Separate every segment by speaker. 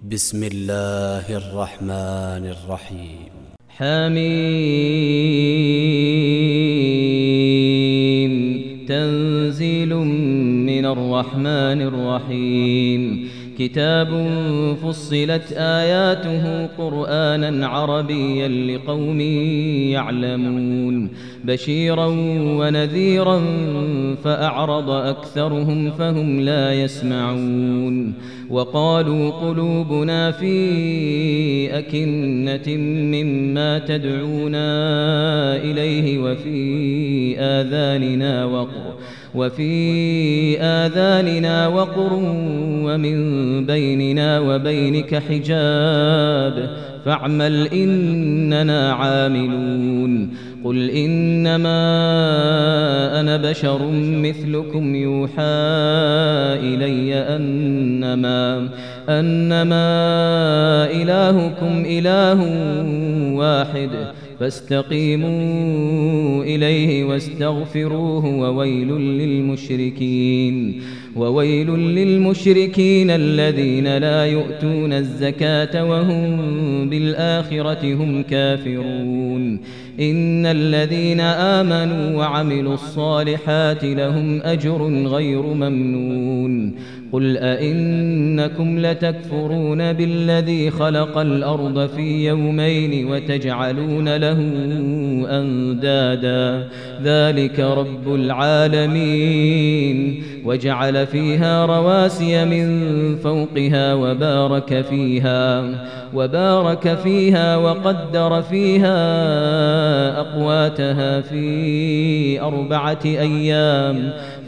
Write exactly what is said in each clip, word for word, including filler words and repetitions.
Speaker 1: بسم الله الرحمن الرحيم.
Speaker 2: حميم تنزيل من الرحمن الرحيم. كتاب فصلت آياته قرآنا عربيا لقوم يعلمون بشيرا ونذيرا فأعرض أكثرهم فهم لا يسمعون. وقالوا قلوبنا في أكنة مما تدعونا إليه وفي آذاننا وقر وفي آذاننا وقر ومن بيننا وبينك حجاب فاعمل إننا عاملون. قل إنما أنا بشر مثلكم يوحى إلي أنما أنما إلهكم إله واحد فاستقيموا إليه واستغفروه وويل للمشركين وويل للمشركين الذين لا يؤتون الزكاة وهم بالآخرة هم كافرون. إن الذين آمنوا وعملوا الصالحات لهم أجر غير ممنون. قل أئنكم لتكفرون بالذي خلق الأرض في يومين وتجعلون له أندادا ذلك رب العالمين. وجعل فيها رواسي من فوقها وبارك فيها وبارك فيها وقدر فيها أقواتها في أربعة أيام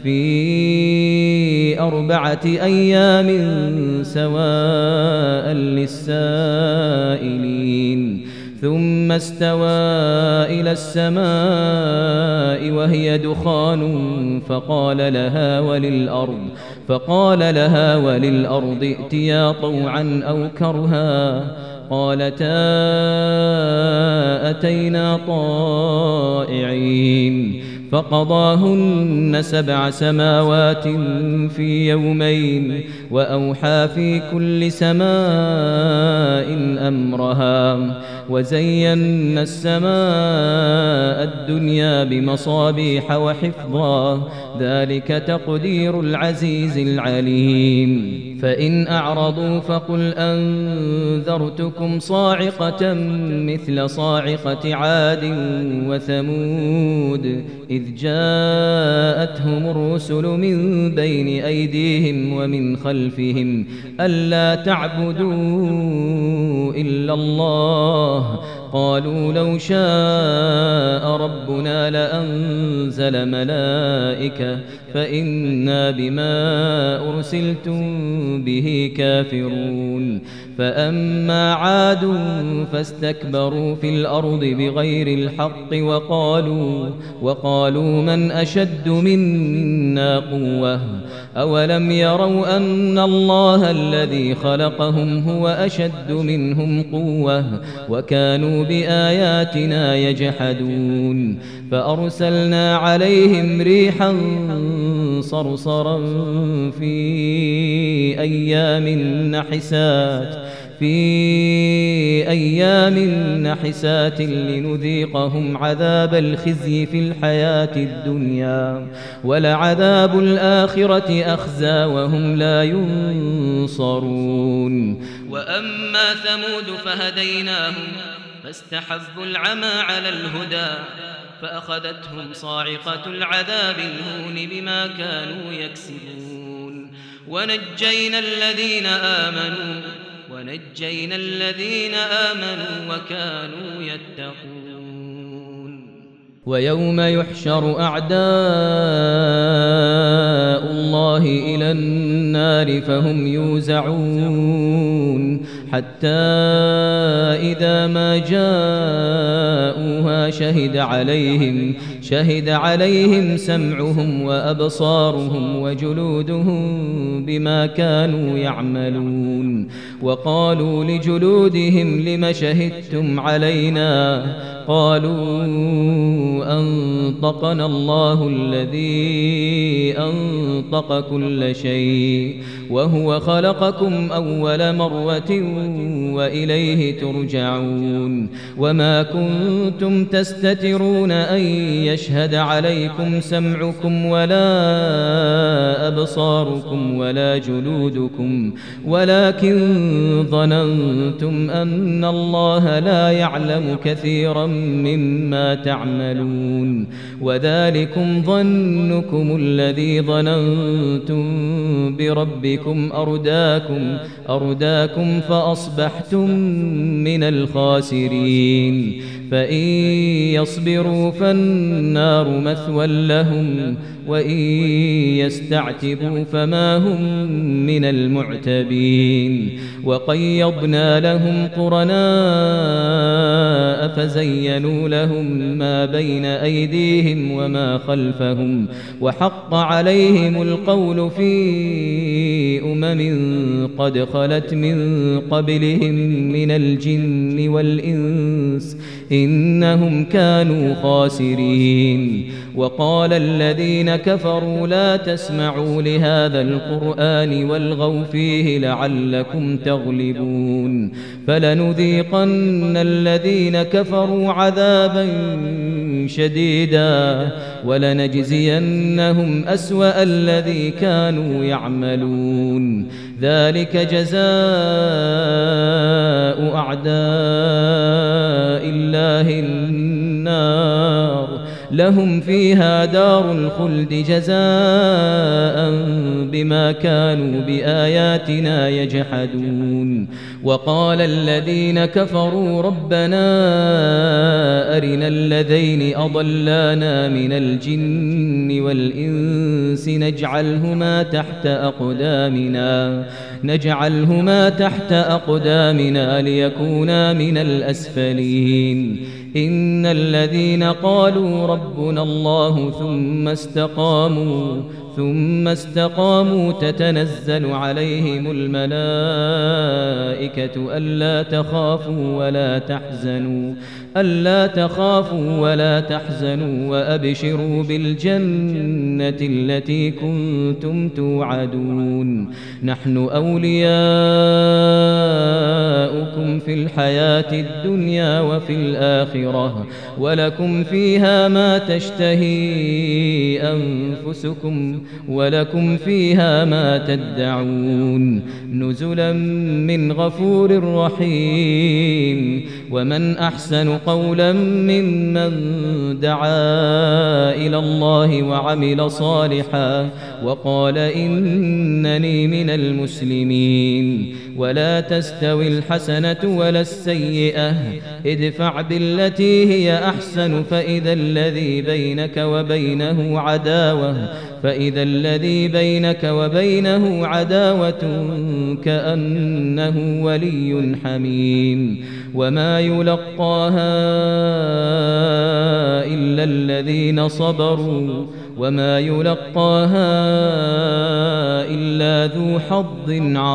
Speaker 2: في أربعة أيام سواء للسائلين. ثم استوى إلى السماء وهي دخان فقال لها وللأرض فقال لها وللأرض ائتيا طوعا أو كرها قالتا أتينا طائعين. فقضاهن سبع سماوات في يومين وأوحى في كل سماء أمرها وزينا السماء الدنيا بمصابيح وحفظا ذلك تقدير العزيز العليم. فإن أعرضوا فقل أنذرتكم صاعقة مثل صاعقة عاد وثمود إذ جاءتهم الرسل من بين أيديهم ومن خلفهم ألا تعبدوا إلا الله قالوا لو شاء ربنا لأنزل ملائكة فإنا بما أرسلتم به كافرون. فأما عاد فاستكبروا في الأرض بغير الحق وقالوا وقالوا من أشد منا قوة أولم يروا أن الله الذي خلقهم هو أشد منهم قوة وكانوا بآياتنا يجحدون. فأرسلنا عليهم ريحا صرصرا في أيام نحسات في أيام نحسات لنذيقهم عذاب الخزي في الحياة الدنيا ولعذاب الآخرة أخزى وهم لا ينصرون. وأما ثمود فهديناهم فاستحبوا العمى على الهدى فأخذتهم صاعقة العذاب الهون بما كانوا يكسبون. ونجينا الذين آمنوا ونجينا الذين آمنوا وكانوا يتقون. ويوم يحشر أعداء الله إلى النار فهم يوزعون حتى إذا ما جاءوها شهد عليهم شهد عليهم سمعهم وأبصارهم وجلودهم بما كانوا يعملون. وقالوا لجلودهم لم شهدتم علينا قالوا أنطقنا الله الذي أنطق كل شيء وهو خلقكم أول مرة وإليه ترجعون وما كنتم تستترون أن يشهد عليكم سمعكم ولا أبصاركم ولا جلودكم ولكن ظننتم أن الله لا يعلم كثيرا مما تعملون وذلكم ظنكم الذي ظننتم بربكم أرداكم أرداكم فأصبحتم من الخاسرين فإن يصبروا فالنار مثوى لهم وإن يستعتبوا فما هم من المعتبين وقيضنا لهم قرناء فزينوا لهم ما بين أيديهم وما خلفهم وحق عليهم القول في أمم قد خلت من قبلهم من الجن والإنس إنهم كانوا خاسرين وقال الذين كفروا لا تسمعوا لهذا القرآن والغوا فيه لعلكم تغلبون فلنذيقن الذين كفروا عذابا شديدا ولنجزينهم أسوأ الذي كانوا يعملون ذلك جزاء أعداء الله النار لهم فيها دار الخلد جزاء بما كانوا بآياتنا يجحدون وقال الذين كفروا ربنا أرنا الذين أضلانا من الجن والإنس نجعلهما تحت أقدامنا نجعلهما تحت أقدامنا ليكونا من الأسفلين إن الذين قالوا ربنا الله ثم استقاموا ثم استقاموا تتنزل عليهم الملائكة ألا تخافوا ولا تحزنوا ألا تخافوا ولا تحزنوا وأبشروا بالجنة التي كنتم توعدون نحن أولياؤكم في الحياة الدنيا وفي الآخرة ولكم فيها ما تشتهي أنفسكم ولكم فيها ما تدعون نزلا من غفور رحيم ومن أحسن قولا ممن دعا إلى الله وعمل صالحا وقال إنني من المسلمين ولا تستوي الحسنة ولا السيئة ادفع بالتي هي أحسن فإذا الذي بينك وبينه عداوة فإذا الذي بينك وبينه عداوة كأنه ولي حميم وما يلقاها إلا الذين صبروا وما يلقاها إلا ذو حظ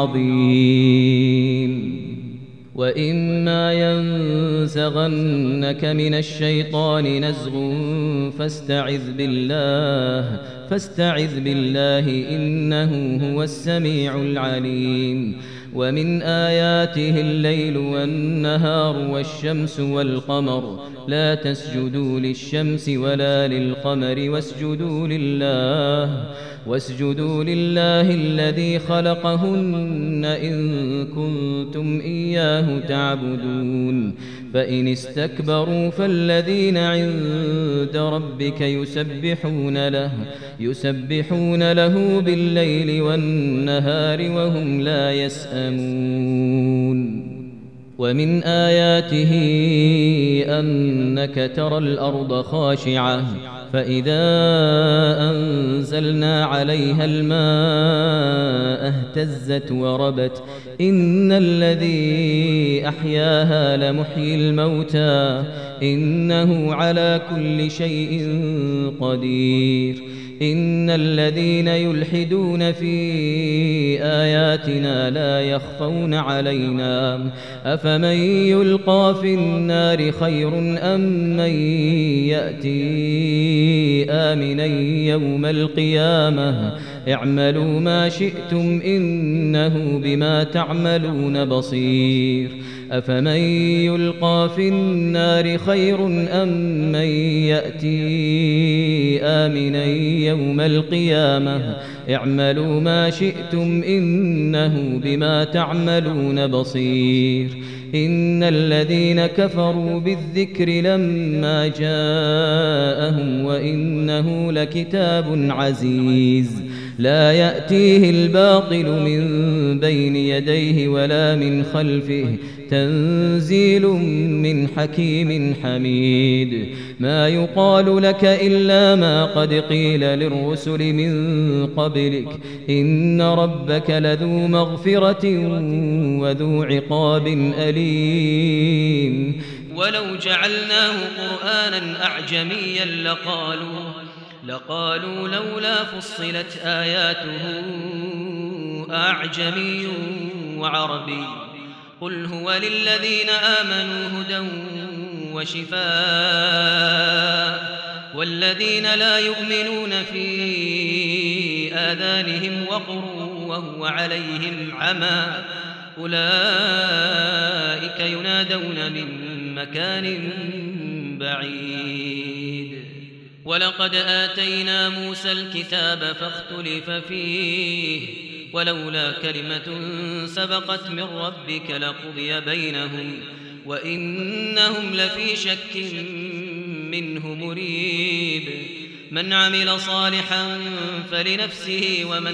Speaker 2: عظيم وإما ينزغنك من الشيطان نزغ فاستعذ بالله فاستعذ بالله إنه هو السميع العليم ومن آياته الليل والنهار والشمس والقمر لا تسجدوا للشمس ولا للقمر واسجدوا لله واسجدوا لله الذي خلقهن إن كنتم إياه تعبدون فإن استكبروا فالذين عند ربك يسبحون له يسبحون له بالليل والنهار وهم لا يسأمون ومن آياته أنك ترى الأرض خاشعة فإذا أنزلنا عليها الماء اهتزت وربت إن الذي أحياها لمحيي الموتى إنه على كل شيء قدير إن الذين يلحدون في آياتنا لا يخفون علينا أفمن يلقى في النار خير أم من يأتي آمنا يوم القيامة اعملوا ما شئتم إنه بما تعملون بصير أفمن يلقى في النار خير أم من يأتي آمنا يوم القيامة اعملوا ما شئتم إنه بما تعملون بصير إن الذين كفروا بالذكر لما جاءهم وإنه لكتاب عزيز لا يأتيه الباطل من بين يديه ولا من خلفه تنزيل من حكيم حميد ما يقال لك إلا ما قد قيل للرسل من قبلك إن ربك لذو مغفرة وذو عقاب أليم
Speaker 3: ولو جعلناه قرآنا أعجميا لقالوا لقالوا لولا فصلت آياته أعجمي وعربي قل هو للذين آمنوا هدى وشفاء والذين لا يؤمنون في آذانهم وقر وهو عليهم عمى أولئك ينادون من مكان بعيد ولقد آتينا موسى الكتاب فاختلف فيه ولولا كلمة سبقت من ربك لقضي بينهم وإنهم لفي شك منه مريب من عمل صالحا فلنفسه ومن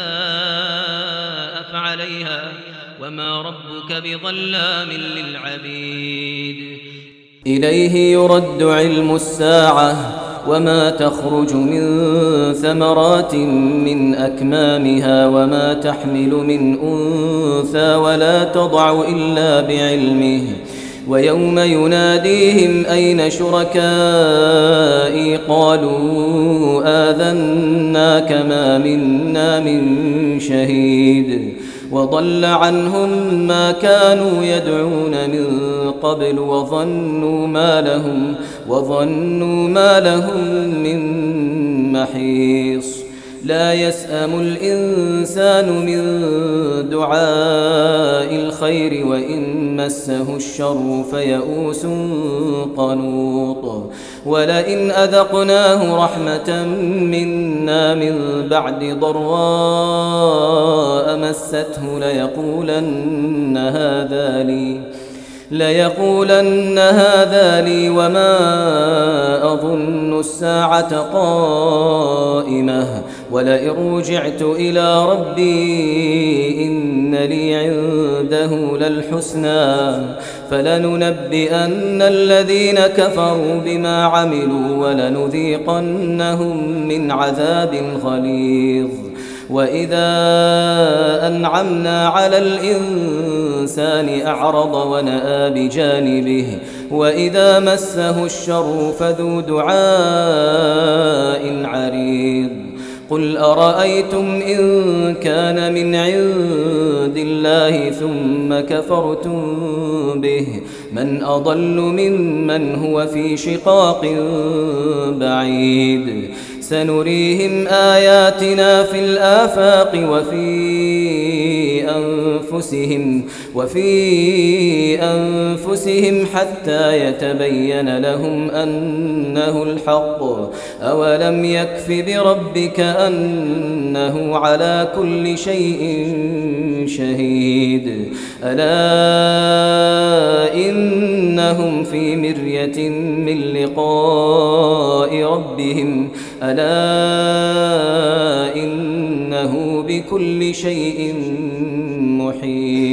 Speaker 3: أساء فعليها وما ربك بظلام للعبيد
Speaker 4: إليه يرد علم الساعة وما تخرج من ثمرات من أكمامها وما تحمل من أنثى ولا تضع إلا بعلمه ويوم يناديهم أين شركائي قالوا آذناك ما منا من شهيد وضل عنهم ما كانوا يدعون من قبل وظنوا ما لهم وظنوا ما لهم من محيص لا يسأم الإنسان من دعاء الخير وإن مسه الشر فيئوس قنوط ولئن أذقناه رحمة منا من بعد ضراء مسته ليقولن هذا لي ليقولن هذا لي وما أظن الساعة قائمة ولئن رجعت إلى ربي إن لي عنده للحسنى فلننبئن الذين كفروا بما عملوا ولنذيقنهم من عذاب غليظ وإذا أنعمنا على الإنسان أعرض ونأى بجانبه وإذا مسه الشر فذو دعاء عريض قل أرأيتم إن كان من عند الله ثم كفرتم به من أضل ممن هو في شقاق بعيد سنريهم آياتنا في الآفاق وفي أنفسهم وفي أنفسهم حتى يتبين لهم أنه الحق أولم يكف بربك أنه على كل شيء شهيد ألا إنهم في مرية من لقاء ربهم ألا إنه بكل شيء محيط